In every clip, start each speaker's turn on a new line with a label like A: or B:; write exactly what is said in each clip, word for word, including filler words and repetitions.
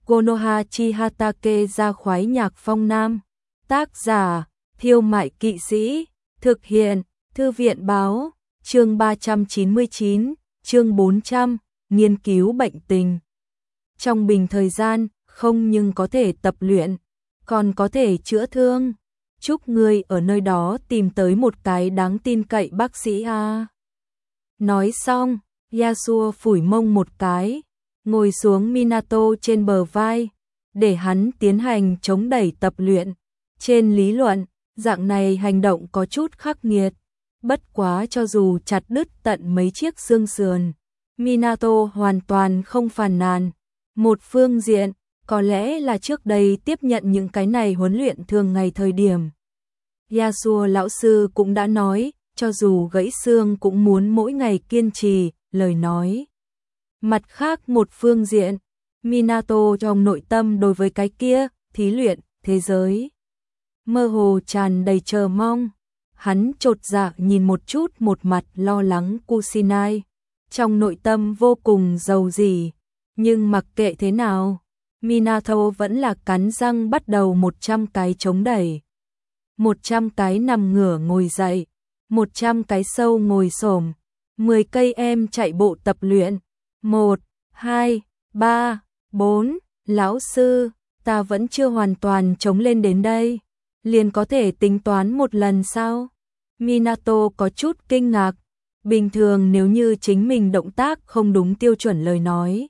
A: Konoha chi Hatake ra khoái nhạc phong nam. Tác giả, Thiêu Mại Kỵ Sĩ. Thực hiện, Thư viện báo. Chương ba trăm chín mươi chín, chương bốn trăm, nghiên cứu bệnh tình. Trong bình thời gian, không nhưng có thể tập luyện, còn có thể chữa thương. Chúc ngươi ở nơi đó tìm tới một cái đáng tin cậy bác sĩ a. Nói xong, Yasuo phủi mông một cái, ngồi xuống Minato trên bờ vai, để hắn tiến hành chống đẩy tập luyện. Trên lý luận, dạng này hành động có chút khắc nghiệt, bất quá cho dù chặt đứt tận mấy chiếc xương sườn, Minato hoàn toàn không phàn nàn. Một phương diện, có lẽ là trước đây tiếp nhận những cái này huấn luyện thường ngày thời điểm. Yasuo lão sư cũng đã nói, cho dù gãy xương cũng muốn mỗi ngày kiên trì, lời nói. Mặt khác một phương diện, Minato trong nội tâm đối với cái kia, thí luyện, thế giới. Mơ hồ tràn đầy chờ mong, hắn chột dạ nhìn một chút một mặt lo lắng Kusinai, trong nội tâm vô cùng giàu dỉ, nhưng mặc kệ thế nào, Minato vẫn là cắn răng bắt đầu một trăm cái chống đẩy, một trăm cái nằm ngửa ngồi dậy, một trăm cái sâu ngồi xổm, mười cây em chạy bộ tập luyện, một, hai, ba, bốn, lão sư, ta vẫn chưa hoàn toàn chống lên đến đây, liền có thể tính toán một lần sao? Minato có chút kinh ngạc, bình thường nếu như chính mình động tác không đúng tiêu chuẩn lời nói,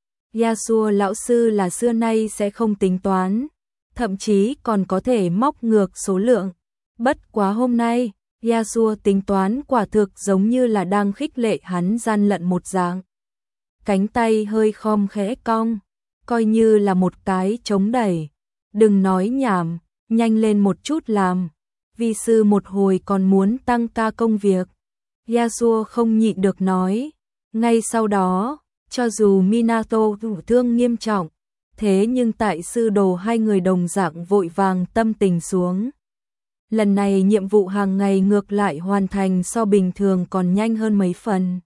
A: Yasuo lão sư là xưa nay sẽ không tính toán, thậm chí còn có thể móc ngược số lượng. Bất quá hôm nay, Yasuo tính toán quả thực giống như là đang khích lệ hắn gian lận một dạng. Cánh tay hơi khom khẽ cong, coi như là một cái chống đẩy. Đừng nói nhảm, nhanh lên một chút làm. Vi sư một hồi còn muốn tăng ca công việc. Yasuo không nhịn được nói. Ngay sau đó, cho dù Minato thụ thương nghiêm trọng, thế nhưng tại sư đồ hai người đồng dạng vội vàng tâm tình xuống. Lần này nhiệm vụ hàng ngày ngược lại hoàn thành so bình thường còn nhanh hơn mấy phần.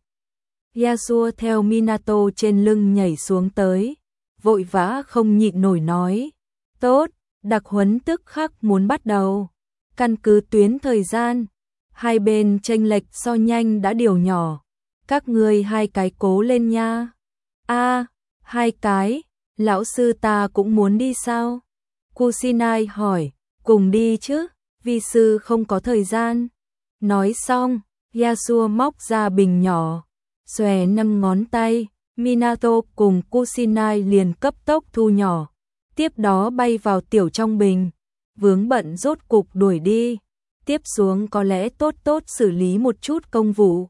A: Yasuo theo Minato trên lưng nhảy xuống tới, vội vã không nhịn nổi nói. Tốt, đặc huấn tức khắc muốn bắt đầu. Căn cứ tuyến thời gian, hai bên chênh lệch so nhanh đã điều nhỏ. Các ngươi hai cái cố lên nha. A, hai cái, lão sư ta cũng muốn đi sao? Kusinai hỏi, cùng đi chứ, vi sư không có thời gian. Nói xong, Yasuo móc ra bình nhỏ, xòe năm ngón tay, Minato cùng Kusinai liền cấp tốc thu nhỏ, tiếp đó bay vào tiểu trong bình, vướng bận rốt cục đuổi đi, tiếp xuống có lẽ tốt tốt xử lý một chút công vụ.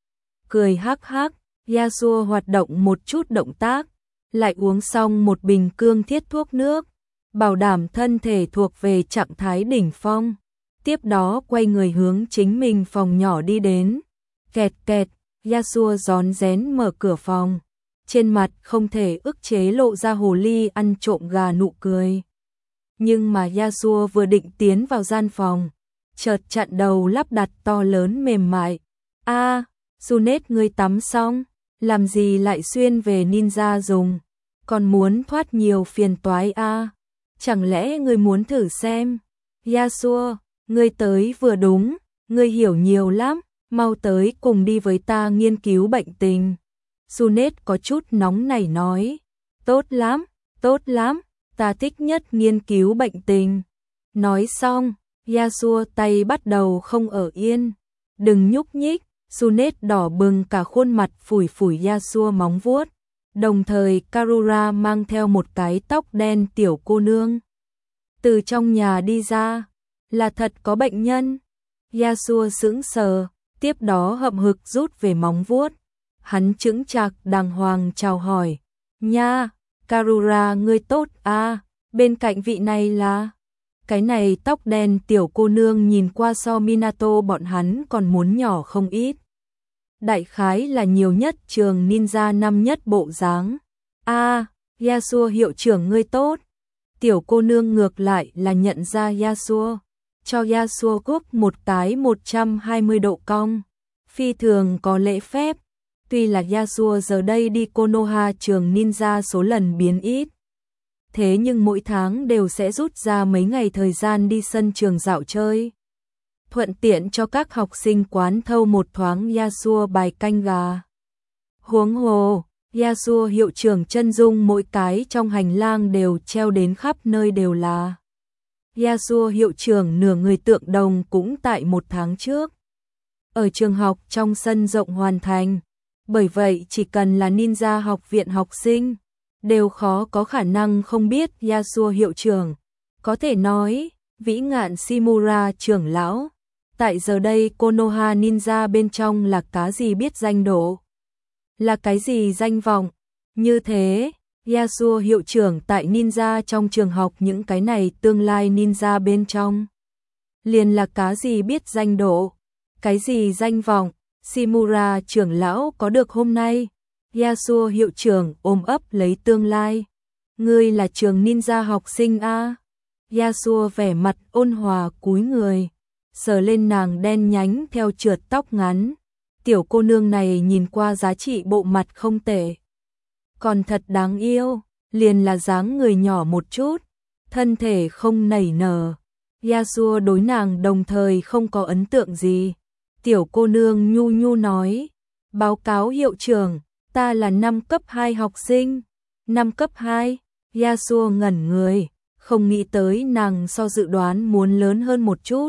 A: Cười hắc hắc, Yasuo hoạt động một chút động tác, lại uống xong một bình cương thiết thuốc nước, bảo đảm thân thể thuộc về trạng thái đỉnh phong, tiếp đó quay người hướng chính mình phòng nhỏ đi đến. Kẹt kẹt, Yasuo rón rén mở cửa phòng, trên mặt không thể ức chế lộ ra hồ ly ăn trộm gà nụ cười. Nhưng mà Yasuo vừa định tiến vào gian phòng, chợt chặn đầu lắp đặt to lớn mềm mại. A, à, Sunet ngươi tắm xong, làm gì lại xuyên về ninja dùng, còn muốn thoát nhiều phiền toái a? À? Chẳng lẽ ngươi muốn thử xem? Yasuo, ngươi tới vừa đúng, ngươi hiểu nhiều lắm, mau tới cùng đi với ta nghiên cứu bệnh tình. Sunet có chút nóng nảy nói. Tốt lắm, tốt lắm, ta thích nhất nghiên cứu bệnh tình. Nói xong, Yasuo tay bắt đầu không ở yên. Đừng nhúc nhích, Sunet đỏ bừng cả khuôn mặt phủi phủi Yasuo móng vuốt. Đồng thời Karura mang theo một cái tóc đen tiểu cô nương. Từ trong nhà đi ra, là thật có bệnh nhân. Yasuo sững sờ, tiếp đó hậm hực rút về móng vuốt. Hắn chững chạc đàng hoàng chào hỏi. Nha, Karura ngươi tốt à, bên cạnh vị này là... Cái này tóc đen tiểu cô nương nhìn qua so Minato bọn hắn còn muốn nhỏ không ít. Đại khái là nhiều nhất trường ninja năm nhất bộ dáng. A, à, Yasuo hiệu trưởng ngươi tốt. Tiểu cô nương ngược lại là nhận ra Yasuo, cho Yasuo cúp một cái một trăm hai mươi độ cong. Phi thường có lễ phép. Tuy là Yasuo giờ đây đi Konoha trường ninja số lần biến ít, thế nhưng mỗi tháng đều sẽ rút ra mấy ngày thời gian đi sân trường dạo chơi. Thuận tiện cho các học sinh quán thâu một thoáng Yasuo bài canh gà. Huống hồ, Yasuo hiệu trưởng chân dung mỗi cái trong hành lang đều treo đến khắp nơi đều là. Yasuo hiệu trưởng nửa người tượng đồng cũng tại một tháng trước. Ở trường học trong sân rộng hoàn thành. Bởi vậy chỉ cần là ninja học viện học sinh, đều khó có khả năng không biết Yasuo hiệu trưởng. Có thể nói, vĩ ngạn Shimura trưởng lão. Tại giờ đây Konoha Ninja bên trong là cái gì biết danh độ? Là cái gì danh vọng? Như thế, Yasuo hiệu trưởng tại ninja trong trường học những cái này tương lai ninja bên trong. Liền là cái gì biết danh độ? Cái gì danh vọng? Shimura trưởng lão có được hôm nay. Yasuo hiệu trưởng ôm ấp lấy tương lai. Ngươi là trường ninja học sinh a? Yasuo vẻ mặt ôn hòa cúi người, sờ lên nàng đen nhánh theo trượt tóc ngắn. Tiểu cô nương này nhìn qua giá trị bộ mặt không tệ, còn thật đáng yêu, liền là dáng người nhỏ một chút, thân thể không nảy nở. Yasuo đối nàng đồng thời không có ấn tượng gì. Tiểu cô nương nhu nhu nói, báo cáo hiệu trưởng, ta là năm cấp hai học sinh. Năm cấp hai, Yasuo ngẩn người, không nghĩ tới nàng so dự đoán muốn lớn hơn một chút.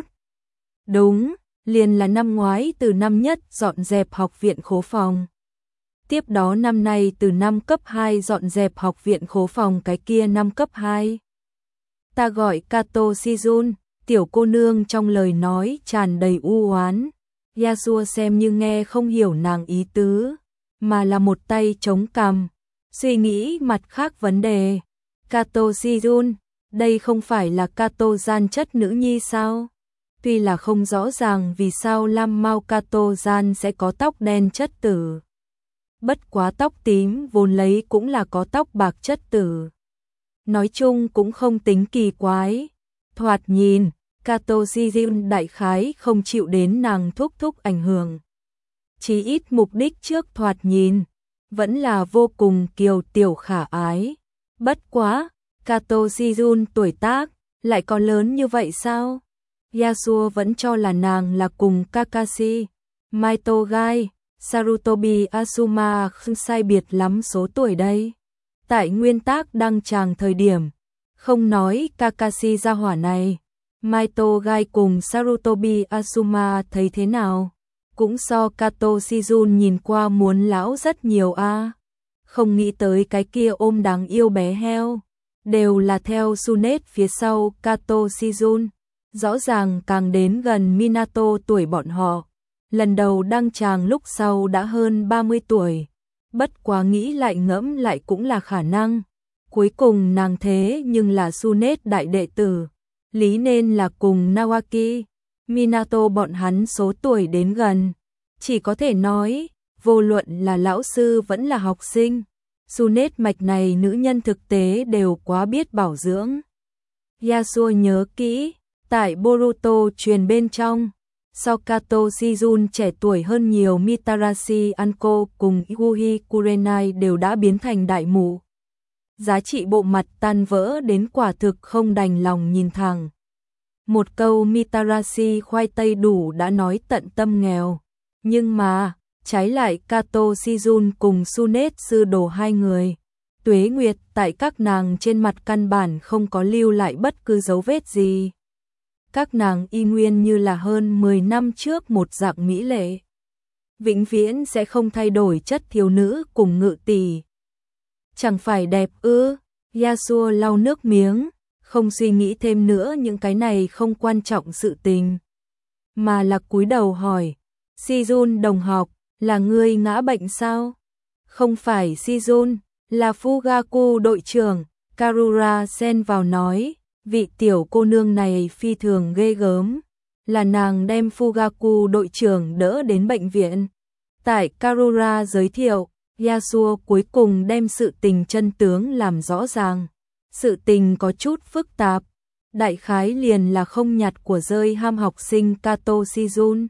A: Đúng, liền là năm ngoái từ năm nhất dọn dẹp học viện khố phòng. Tiếp đó năm nay từ năm cấp hai dọn dẹp học viện khố phòng cái kia năm cấp hai. Ta gọi Kato Shizun, tiểu cô nương trong lời nói tràn đầy u oán. Yasuo xem như nghe không hiểu nàng ý tứ, mà là một tay chống cằm, suy nghĩ mặt khác vấn đề. Kato Shizun, đây không phải là Kato gian chất nữ nhi sao? Tuy là không rõ ràng vì sao Lam Mao Kato gian sẽ có tóc đen chất tử. Bất quá tóc tím vốn lấy cũng là có tóc bạc chất tử. Nói chung cũng không tính kỳ quái. Thoạt nhìn, Kato Shizun đại khái không chịu đến nàng thúc thúc ảnh hưởng. Chí ít mục đích trước thoạt nhìn, vẫn là vô cùng kiều tiểu khả ái. Bất quá, Kato Shizun tuổi tác, lại có lớn như vậy sao? Yasuo vẫn cho là nàng là cùng Kakashi, Maitogai, Sarutobi Asuma không sai biệt lắm số tuổi đây. Tại nguyên tác đăng tràng thời điểm, không nói Kakashi gia hỏa này, Maitogai cùng Sarutobi Asuma thấy thế nào? Cũng so Kato Shizun nhìn qua muốn lão rất nhiều a. À. Không nghĩ tới cái kia ôm đáng yêu bé heo, đều là theo Sunet phía sau Kato Shizun. Rõ ràng càng đến gần Minato tuổi bọn họ, lần đầu đăng tràng lúc sau đã hơn ba mươi tuổi. Bất quá nghĩ lại ngẫm lại cũng là khả năng. Cuối cùng nàng thế nhưng là Sunet đại đệ tử, lý nên là cùng Nawaki, Minato bọn hắn số tuổi đến gần. Chỉ có thể nói, vô luận là lão sư vẫn là học sinh, Sunet mạch này nữ nhân thực tế đều quá biết bảo dưỡng. Yasuo nhớ kỹ, tại Boruto truyền bên trong, so Kato Shizun trẻ tuổi hơn nhiều, Mitarashi Anko cùng Yuhi Kurenai đều đã biến thành đại mụ. Giá trị bộ mặt tan vỡ đến quả thực không đành lòng nhìn thẳng. Một câu Mitarashi khoai tây đủ đã nói tận tâm nghèo. Nhưng mà, trái lại Kato Shizun cùng Sunet sư đồ hai người, tuế nguyệt tại các nàng trên mặt căn bản không có lưu lại bất cứ dấu vết gì. Các nàng y nguyên như là hơn mười năm trước một dạng mỹ lệ. Vĩnh viễn sẽ không thay đổi chất thiếu nữ cùng ngự tỷ. Chẳng phải đẹp ư? Yasuo lau nước miếng, không suy nghĩ thêm nữa những cái này không quan trọng sự tình. Mà là cúi đầu hỏi, Shizun đồng học, là ngươi ngã bệnh sao? Không phải Shizun, là Fugaku đội trưởng. Karura xen vào nói, vị tiểu cô nương này phi thường ghê gớm, là nàng đem Fugaku đội trưởng đỡ đến bệnh viện. Tại Karura giới thiệu, Yasuo cuối cùng đem sự tình chân tướng làm rõ ràng. Sự tình có chút phức tạp, đại khái liền là không nhặt của rơi ham học sinh Kato Shizun.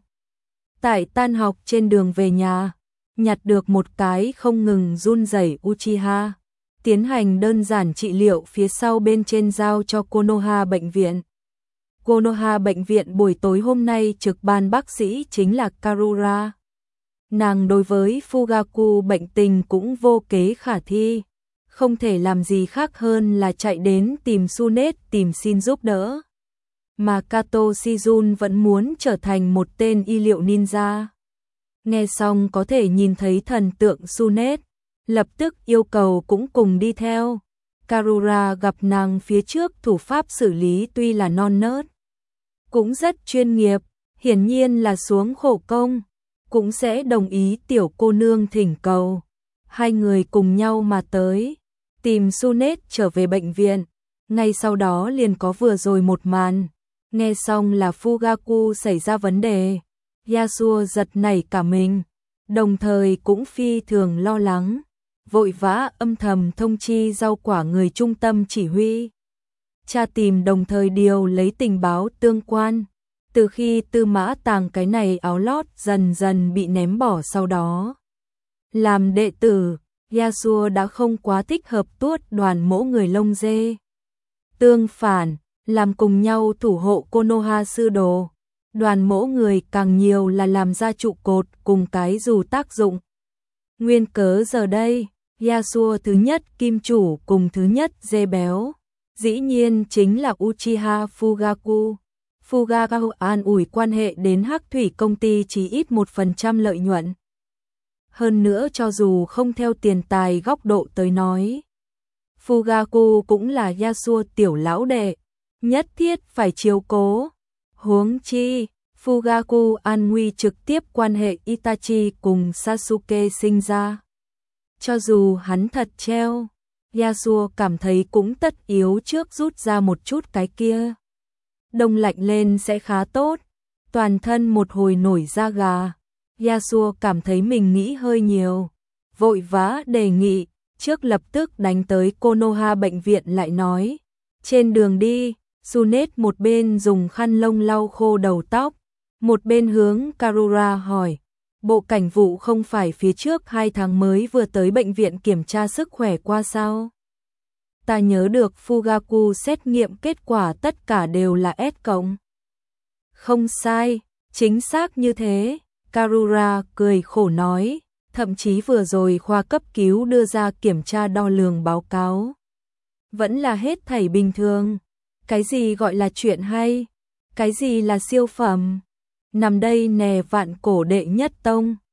A: Tại tan học trên đường về nhà, nhặt được một cái không ngừng run rẩy Uchiha. tiến hành đơn giản trị liệu phía sau bên trên giao cho Konoha bệnh viện. Konoha bệnh viện buổi tối hôm nay trực ban bác sĩ chính là Karura. Nàng đối với Fugaku bệnh tình cũng vô kế khả thi, không thể làm gì khác hơn là chạy đến tìm Tsunade tìm xin giúp đỡ. Mà Kato Shizun vẫn muốn trở thành một tên y liệu ninja. Nghe xong có thể nhìn thấy thần tượng Tsunade, lập tức yêu cầu cũng cùng đi theo. Karura gặp nàng phía trước thủ pháp xử lý tuy là non nớt, cũng rất chuyên nghiệp, hiển nhiên là xuống khổ công, cũng sẽ đồng ý tiểu cô nương thỉnh cầu. Hai người cùng nhau mà tới, tìm Tsunade trở về bệnh viện, ngay sau đó liền có vừa rồi một màn. Nghe xong là Fugaku xảy ra vấn đề, Yasuo giật nảy cả mình, đồng thời cũng phi thường lo lắng, vội vã âm thầm thông chi rau quả người trung tâm chỉ huy. Cha tìm đồng thời điều lấy tình báo tương quan, từ khi Tư Mã Tàng cái này áo lót dần dần bị ném bỏ sau đó. Làm đệ tử, Yasuo đã không quá thích hợp tuốt đoàn mỗ người lông dê. Tương phản, làm cùng nhau thủ hộ Konoha sư đồ, đoàn mỗ người càng nhiều là làm ra trụ cột cùng cái dù tác dụng. Nguyên cớ giờ đây, Yasuo thứ nhất kim chủ cùng thứ nhất dê béo, dĩ nhiên chính là Uchiha Fugaku. Fugaku an ủi quan hệ đến Hắc Thủy công ty chỉ ít một phần trăm lợi nhuận. Hơn nữa cho dù không theo tiền tài góc độ tới nói, Fugaku cũng là Yasuo tiểu lão đệ, nhất thiết phải chiếu cố. Huống chi, Fugaku an nguy trực tiếp quan hệ Itachi cùng Sasuke sinh ra. Cho dù hắn thật treo, Yasuo cảm thấy cũng tất yếu trước rút ra một chút cái kia. Đông lạnh lên sẽ khá tốt, toàn thân một hồi nổi da gà. Yasuo cảm thấy mình nghĩ hơi nhiều, vội vã đề nghị, trước lập tức đánh tới Konoha bệnh viện lại nói. Trên đường đi, Tsunade một bên dùng khăn lông lau khô đầu tóc, một bên hướng Karura hỏi, bộ cảnh vụ không phải phía trước hai tháng mới vừa tới bệnh viện kiểm tra sức khỏe qua sao? Ta nhớ được Fugaku xét nghiệm kết quả tất cả đều là S cộng. Không sai, chính xác như thế, Karura cười khổ nói, thậm chí vừa rồi khoa cấp cứu đưa ra kiểm tra đo lường báo cáo. Vẫn là hết thảy bình thường. Cái gì gọi là chuyện hay? Cái gì là siêu phẩm? Nằm đây nè vạn cổ đệ nhất tông.